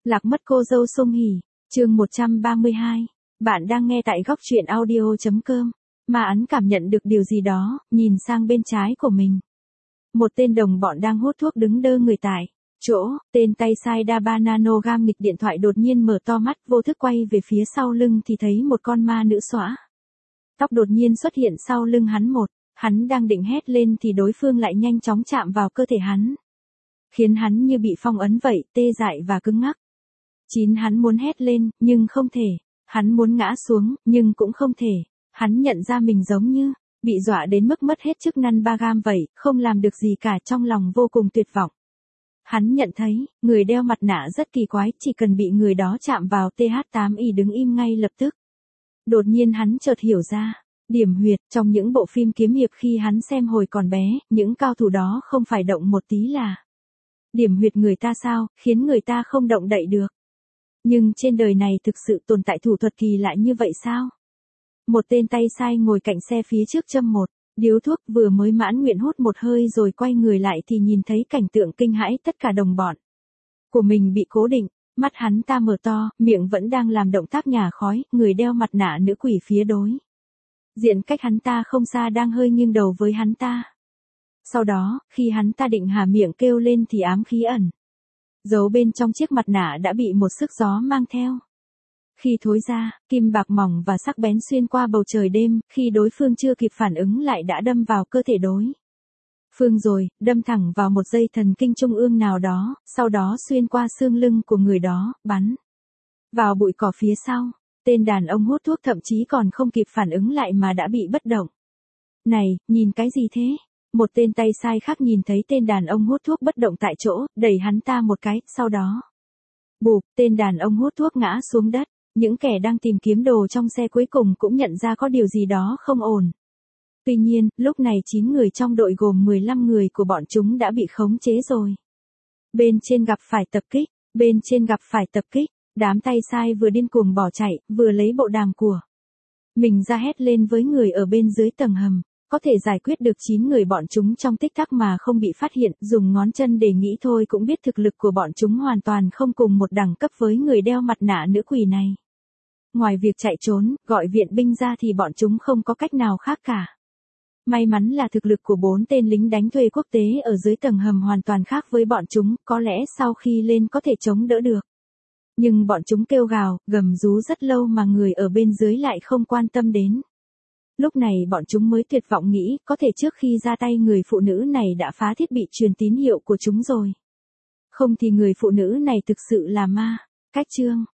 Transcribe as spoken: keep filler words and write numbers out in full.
Lạc mất cô dâu Song Hỷ, chương một trăm ba mươi hai. Bạn đang nghe tại góc truyện audio chấm com. Mà Án cảm nhận được điều gì đó, nhìn sang bên trái của mình. Một tên đồng bọn đang hút thuốc đứng đơ người tại chỗ, tên tay sai đa ba nano gam nghịch điện thoại đột nhiên mở to mắt, vô thức quay về phía sau lưng thì thấy một con ma nữ xõa tóc đột nhiên xuất hiện sau lưng hắn một, hắn đang định hét lên thì đối phương lại nhanh chóng chạm vào cơ thể hắn. Khiến hắn như bị phong ấn vậy, tê dại và cứng ngắc. Chín hắn muốn hét lên, nhưng không thể. Hắn muốn ngã xuống, nhưng cũng không thể. Hắn nhận ra mình giống như bị dọa đến mức mất hết chức năng ba gam vậy, không làm được gì cả, trong lòng vô cùng tuyệt vọng. Hắn nhận thấy, người đeo mặt nạ rất kỳ quái, chỉ cần bị người đó chạm vào T H tám Y đứng im ngay lập tức. Đột nhiên hắn chợt hiểu ra, điểm huyệt trong những bộ phim kiếm hiệp khi hắn xem hồi còn bé, những cao thủ đó không phải động một tí là điểm huyệt người ta sao, khiến người ta không động đậy được. Nhưng trên đời này thực sự tồn tại thủ thuật kỳ lạ như vậy sao? Một tên tay sai ngồi cạnh xe phía trước châm một điếu thuốc, vừa mới mãn nguyện hút một hơi rồi quay người lại thì nhìn thấy cảnh tượng kinh hãi, tất cả đồng bọn của mình bị cố định, mắt hắn ta mở to, miệng vẫn đang làm động tác nhả khói, người đeo mặt nạ nữ quỷ phía đối diện cách hắn ta không xa đang hơi nghiêng đầu với hắn ta. Sau đó, khi hắn ta định há miệng kêu lên thì ám khí ẩn giấu bên trong chiếc mặt nạ đã bị một sức gió mang theo. Khi thối ra, kim bạc mỏng và sắc bén xuyên qua bầu trời đêm, khi đối phương chưa kịp phản ứng lại đã đâm vào cơ thể đối phương rồi, đâm thẳng vào một dây thần kinh trung ương nào đó, sau đó xuyên qua xương lưng của người đó, bắn vào bụi cỏ phía sau. Tên đàn ông hút thuốc thậm chí còn không kịp phản ứng lại mà đã bị bất động. Này, nhìn cái gì thế? Một tên tay sai khác nhìn thấy tên đàn ông hút thuốc bất động tại chỗ, đẩy hắn ta một cái, sau đó bụp, tên đàn ông hút thuốc ngã xuống đất. Những kẻ đang tìm kiếm đồ trong xe cuối cùng cũng nhận ra có điều gì đó không ổn. Tuy nhiên, lúc này chín người trong đội gồm mười lăm người của bọn chúng đã bị khống chế rồi. Bên trên gặp phải tập kích, bên trên gặp phải tập kích, đám tay sai vừa điên cuồng bỏ chạy, vừa lấy bộ đàm của mình ra hét lên với người ở bên dưới tầng hầm. Có thể giải quyết được chín người bọn chúng trong tích tắc mà không bị phát hiện, dùng ngón chân để nghĩ thôi cũng biết thực lực của bọn chúng hoàn toàn không cùng một đẳng cấp với người đeo mặt nạ nữ quỷ này. Ngoài việc chạy trốn, gọi viện binh ra thì bọn chúng không có cách nào khác cả. May mắn là thực lực của bốn tên lính đánh thuê quốc tế ở dưới tầng hầm hoàn toàn khác với bọn chúng, có lẽ sau khi lên có thể chống đỡ được. Nhưng bọn chúng kêu gào, gầm rú rất lâu mà người ở bên dưới lại không quan tâm đến. Lúc này bọn chúng mới tuyệt vọng nghĩ, có thể trước khi ra tay người phụ nữ này đã phá thiết bị truyền tín hiệu của chúng rồi. Không thì người phụ nữ này thực sự là ma. Cách chương